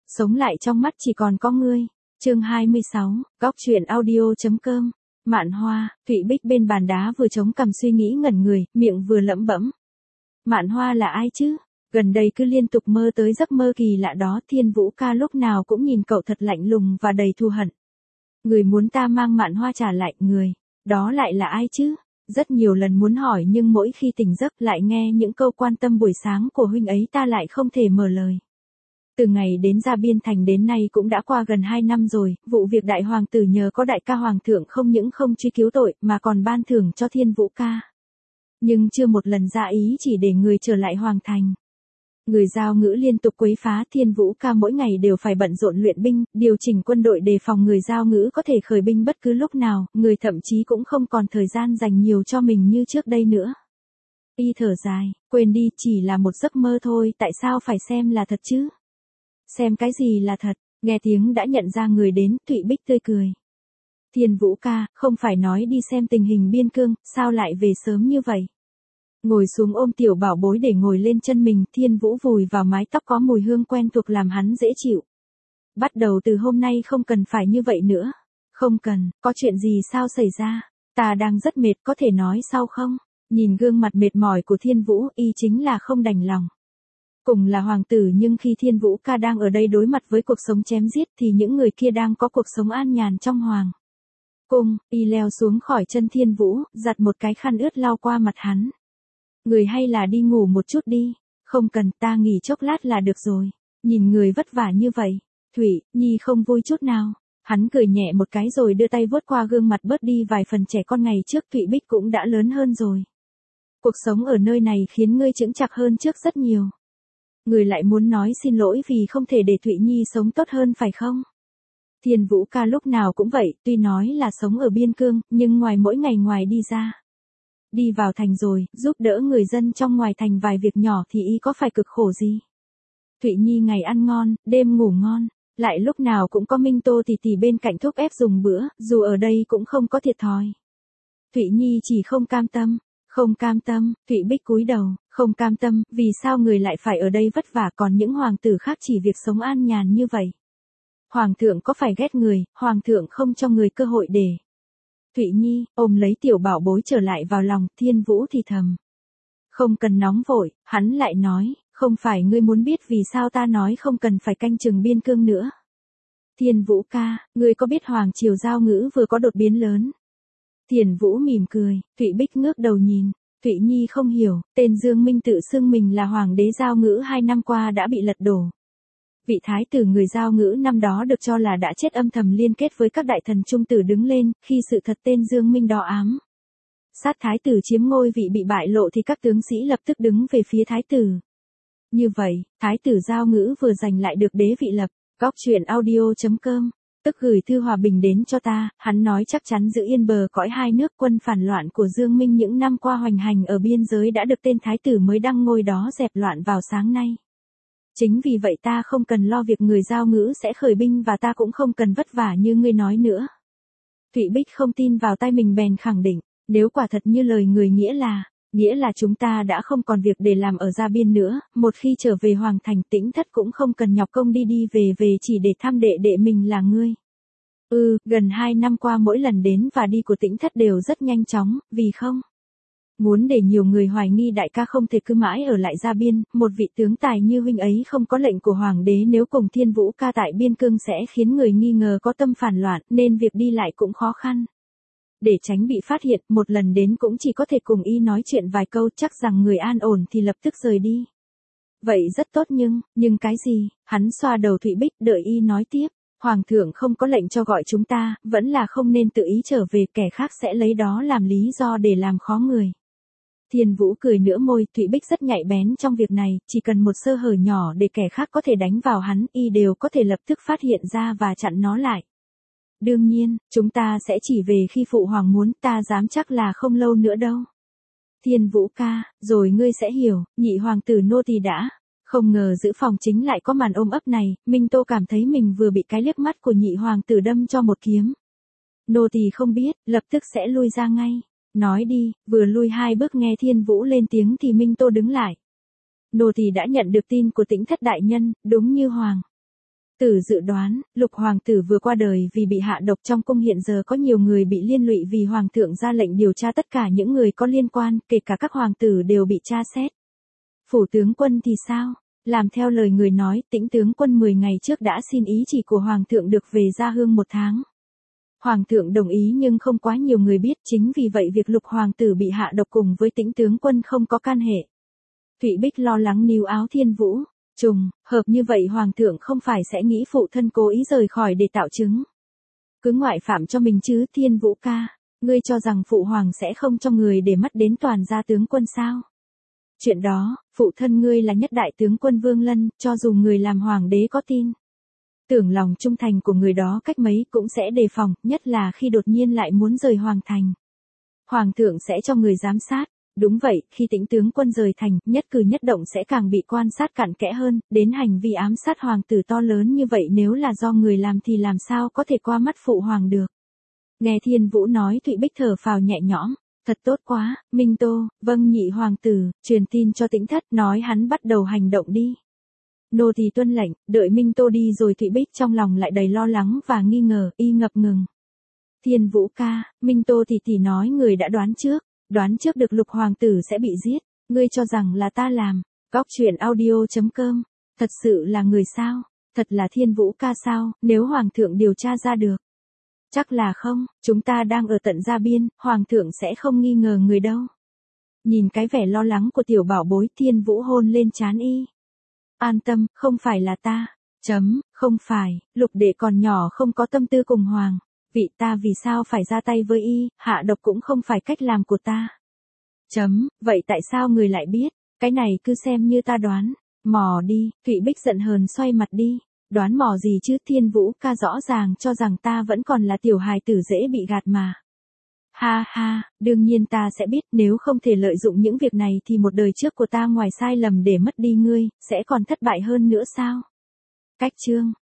Sống lại trong mắt chỉ còn có ngươi. Chương 26, góc truyện audio.com. Mạn Hoa, Thụy Bích bên bàn đá vừa chống cằm suy nghĩ ngẩn người, miệng vừa lẩm bẩm. Mạn Hoa là ai chứ? Gần đây cứ liên tục mơ tới giấc mơ kỳ lạ đó, Thiên Vũ ca lúc nào cũng nhìn cậu thật lạnh lùng và đầy thù hận. Người muốn ta mang Mạn Hoa trả lại, người đó lại là ai chứ? Rất nhiều lần muốn hỏi nhưng mỗi khi tỉnh giấc lại nghe những câu quan tâm buổi sáng của huynh ấy ta lại không thể mở lời. Từ ngày đến ra Biên Thành đến nay cũng đã qua gần 2 năm rồi, vụ việc đại hoàng tử nhờ có đại ca hoàng thượng không những không truy cứu tội mà còn ban thưởng cho Thiên Vũ ca. Nhưng chưa một lần ra ý chỉ để người trở lại hoàng thành. Người Giao Ngữ liên tục quấy phá, Thiên Vũ ca mỗi ngày đều phải bận rộn luyện binh, điều chỉnh quân đội đề phòng người Giao Ngữ có thể khởi binh bất cứ lúc nào, người thậm chí cũng không còn thời gian dành nhiều cho mình như trước đây nữa. Y thở dài, quên đi, chỉ là một giấc mơ thôi, tại sao phải xem là thật chứ? Xem cái gì là thật? Nghe tiếng đã nhận ra người đến, Thụy Bích tươi cười. Thiên Vũ ca, không phải nói đi xem tình hình biên cương, sao lại về sớm như vậy? Ngồi xuống ôm tiểu bảo bối để ngồi lên chân mình, Thiên Vũ vùi vào mái tóc có mùi hương quen thuộc làm hắn dễ chịu. Bắt đầu từ hôm nay không cần phải như vậy nữa. Không cần, có chuyện gì sao xảy ra? Ta đang rất mệt, có thể nói sau không? Nhìn gương mặt mệt mỏi của Thiên Vũ, y chính là không đành lòng. Cùng là hoàng tử nhưng khi Thiên Vũ ca đang ở đây đối mặt với cuộc sống chém giết thì những người kia đang có cuộc sống an nhàn trong hoàng cung. Y leo xuống khỏi chân Thiên Vũ, giặt một cái khăn ướt lau qua mặt hắn. Người hay là đi ngủ một chút đi. Không cần, ta nghỉ chốc lát là được rồi. Nhìn người vất vả như vậy, Thủy Nhi không vui chút nào. Hắn cười nhẹ một cái rồi đưa tay vuốt qua gương mặt, bớt đi vài phần trẻ con ngày trước. Thụy Bích cũng đã lớn hơn rồi. Cuộc sống ở nơi này khiến ngươi chững chạc hơn trước rất nhiều. Người lại muốn nói xin lỗi vì không thể để Thụy Nhi sống tốt hơn phải không? Thiên Vũ ca lúc nào cũng vậy, tuy nói là sống ở biên cương, nhưng ngoài mỗi ngày ngoài đi ra. Đi vào thành rồi, giúp đỡ người dân trong ngoài thành vài việc nhỏ thì y có phải cực khổ gì? Thụy Nhi ngày ăn ngon, đêm ngủ ngon, lại lúc nào cũng có Minh Tô tỷ tỷ bên cạnh thúc ép dùng bữa, dù ở đây cũng không có thiệt thòi. Thụy Nhi chỉ không cam tâm. Không cam tâm, Thụy Bích cúi đầu, không cam tâm, vì sao người lại phải ở đây vất vả còn những hoàng tử khác chỉ việc sống an nhàn như vậy? Hoàng thượng có phải ghét người, hoàng thượng không cho người cơ hội để. Thụy Nhi, ôm lấy tiểu bảo bối trở lại vào lòng, Thiên Vũ thì thầm. Không cần nóng vội, hắn lại nói, không phải ngươi muốn biết vì sao ta nói không cần phải canh chừng biên cương nữa. Thiên Vũ ca, ngươi có biết hoàng triều Giao Ngữ vừa có đột biến lớn? Thiên Vũ mỉm cười, Thụy Bích ngước đầu nhìn. Thụy Nhi không hiểu, tên Dương Minh tự xưng mình là hoàng đế Giao Ngữ 2 năm qua đã bị lật đổ. Vị thái tử người Giao Ngữ năm đó được cho là đã chết âm thầm liên kết với các đại thần trung tử đứng lên, khi sự thật tên Dương Minh đỏ ám. Sát thái tử chiếm ngôi vị bị bại lộ thì các tướng sĩ lập tức đứng về phía thái tử. Như vậy, thái tử Giao Ngữ vừa giành lại được đế vị lập. Góc truyện audio.com. Tức gửi thư hòa bình đến cho ta, hắn nói chắc chắn giữ yên bờ cõi hai nước. Quân phản loạn của Dương Minh những năm qua hoành hành ở biên giới đã được tên thái tử mới đăng ngôi đó dẹp loạn vào sáng nay. Chính vì vậy ta không cần lo việc người Giao Ngữ sẽ khởi binh và ta cũng không cần vất vả như ngươi nói nữa. Thụy Bích không tin vào tai mình bèn khẳng định, nếu quả thật như lời người nghĩa là chúng ta đã không còn việc để làm ở Gia Biên nữa, một khi trở về hoàng thành Tĩnh Thất cũng không cần nhọc công đi về chỉ để thăm đệ đệ mình là ngươi. Gần 2 năm qua mỗi lần đến và đi của Tĩnh Thất đều rất nhanh chóng, vì không muốn để nhiều người hoài nghi đại ca không thể cứ mãi ở lại Gia Biên, một vị tướng tài như huynh ấy không có lệnh của hoàng đế nếu cùng Thiên Vũ ca tại biên cương sẽ khiến người nghi ngờ có tâm phản loạn, nên việc đi lại cũng khó khăn. Để tránh bị phát hiện, một lần đến cũng chỉ có thể cùng y nói chuyện vài câu, chắc rằng người an ổn thì lập tức rời đi. Vậy rất tốt nhưng cái gì? Hắn xoa đầu Thụy Bích, đợi y nói tiếp. Hoàng thượng không có lệnh cho gọi chúng ta, vẫn là không nên tự ý trở về, kẻ khác sẽ lấy đó làm lý do để làm khó người. Thiên Vũ cười nửa môi, Thụy Bích rất nhạy bén trong việc này, chỉ cần một sơ hở nhỏ để kẻ khác có thể đánh vào hắn, y đều có thể lập tức phát hiện ra và chặn nó lại. Đương nhiên, chúng ta sẽ chỉ về khi phụ hoàng muốn, ta dám chắc là không lâu nữa đâu. Thiên Vũ ca, rồi ngươi sẽ hiểu, nhị hoàng tử nô tỳ đã. Không ngờ giữ phòng chính lại có màn ôm ấp này, Minh Tô cảm thấy mình vừa bị cái liếc mắt của nhị hoàng tử đâm cho một kiếm. Nô tỳ không biết, lập tức sẽ lui ra ngay. Nói đi, vừa lui 2 bước nghe Thiên Vũ lên tiếng thì Minh Tô đứng lại. Nô tỳ đã nhận được tin của Tĩnh Thất đại nhân, đúng như hoàng Tử dự đoán, Lục hoàng tử vừa qua đời vì bị hạ độc, trong cung hiện giờ có nhiều người bị liên lụy vì hoàng thượng ra lệnh điều tra tất cả những người có liên quan, kể cả các hoàng tử đều bị tra xét. Phủ tướng quân thì sao? Làm theo lời người nói, Tĩnh tướng quân 10 ngày trước đã xin ý chỉ của hoàng thượng được về gia hương 1 tháng. Hoàng thượng đồng ý nhưng không quá nhiều người biết, chính vì vậy việc Lục hoàng tử bị hạ độc cùng với Tĩnh tướng quân không có can hệ. Thụy Bích lo lắng níu áo Thiên Vũ. Trùng hợp như vậy hoàng thượng không phải sẽ nghĩ phụ thân cố ý rời khỏi để tạo chứng. Cứ ngoại phạm cho mình chứ. Thiên Vũ ca, ngươi cho rằng phụ hoàng sẽ không cho người để mắt đến toàn gia tướng quân sao? Chuyện đó, phụ thân ngươi là nhất đại tướng quân Vương Lân, cho dù người làm hoàng đế có tin tưởng lòng trung thành của người đó cách mấy cũng sẽ đề phòng, nhất là khi đột nhiên lại muốn rời hoàng thành. Hoàng thượng sẽ cho người giám sát. Đúng vậy, khi Tĩnh tướng quân rời thành, nhất cử nhất động sẽ càng bị quan sát cặn kẽ hơn, đến hành vi ám sát hoàng tử to lớn như vậy nếu là do người làm thì làm sao có thể qua mắt phụ hoàng được. Nghe Thiên Vũ nói, Thụy Bích thở phào nhẹ nhõm. Thật tốt quá, Minh Tô, vâng nhị hoàng tử, truyền tin cho Tĩnh thất, nói hắn bắt đầu hành động đi. Nô tỳ tuân lệnh. Đợi Minh Tô đi rồi Thụy Bích trong lòng lại đầy lo lắng và nghi ngờ, y ngập ngừng. Thiên Vũ ca, Minh Tô tỷ nói người đã đoán trước được Lục hoàng tử sẽ bị giết, ngươi cho rằng là ta làm. Góc truyện audio.com, thật sự là người sao? Thật là Thiên Vũ ca sao, nếu hoàng thượng điều tra ra được? Chắc là không, chúng ta đang ở tận gia biên, hoàng thượng sẽ không nghi ngờ người đâu. Nhìn cái vẻ lo lắng của tiểu bảo bối, Thiên Vũ hôn lên trán y. An tâm, không phải là ta. Không phải, Lục đệ còn nhỏ không có tâm tư cùng hoàng. Vị ta vì sao phải ra tay với y, hạ độc cũng không phải cách làm của ta. Vậy tại sao người lại biết? Cái này cứ xem như ta đoán. Mò đi. Thụy Bích giận hờn xoay mặt đi. Đoán mò gì chứ? Thiên Vũ ca rõ ràng cho rằng ta vẫn còn là tiểu hài tử dễ bị gạt mà. Ha ha, đương nhiên ta sẽ biết, nếu không thể lợi dụng những việc này thì một đời trước của ta ngoài sai lầm để mất đi ngươi, sẽ còn thất bại hơn nữa sao? Cách chương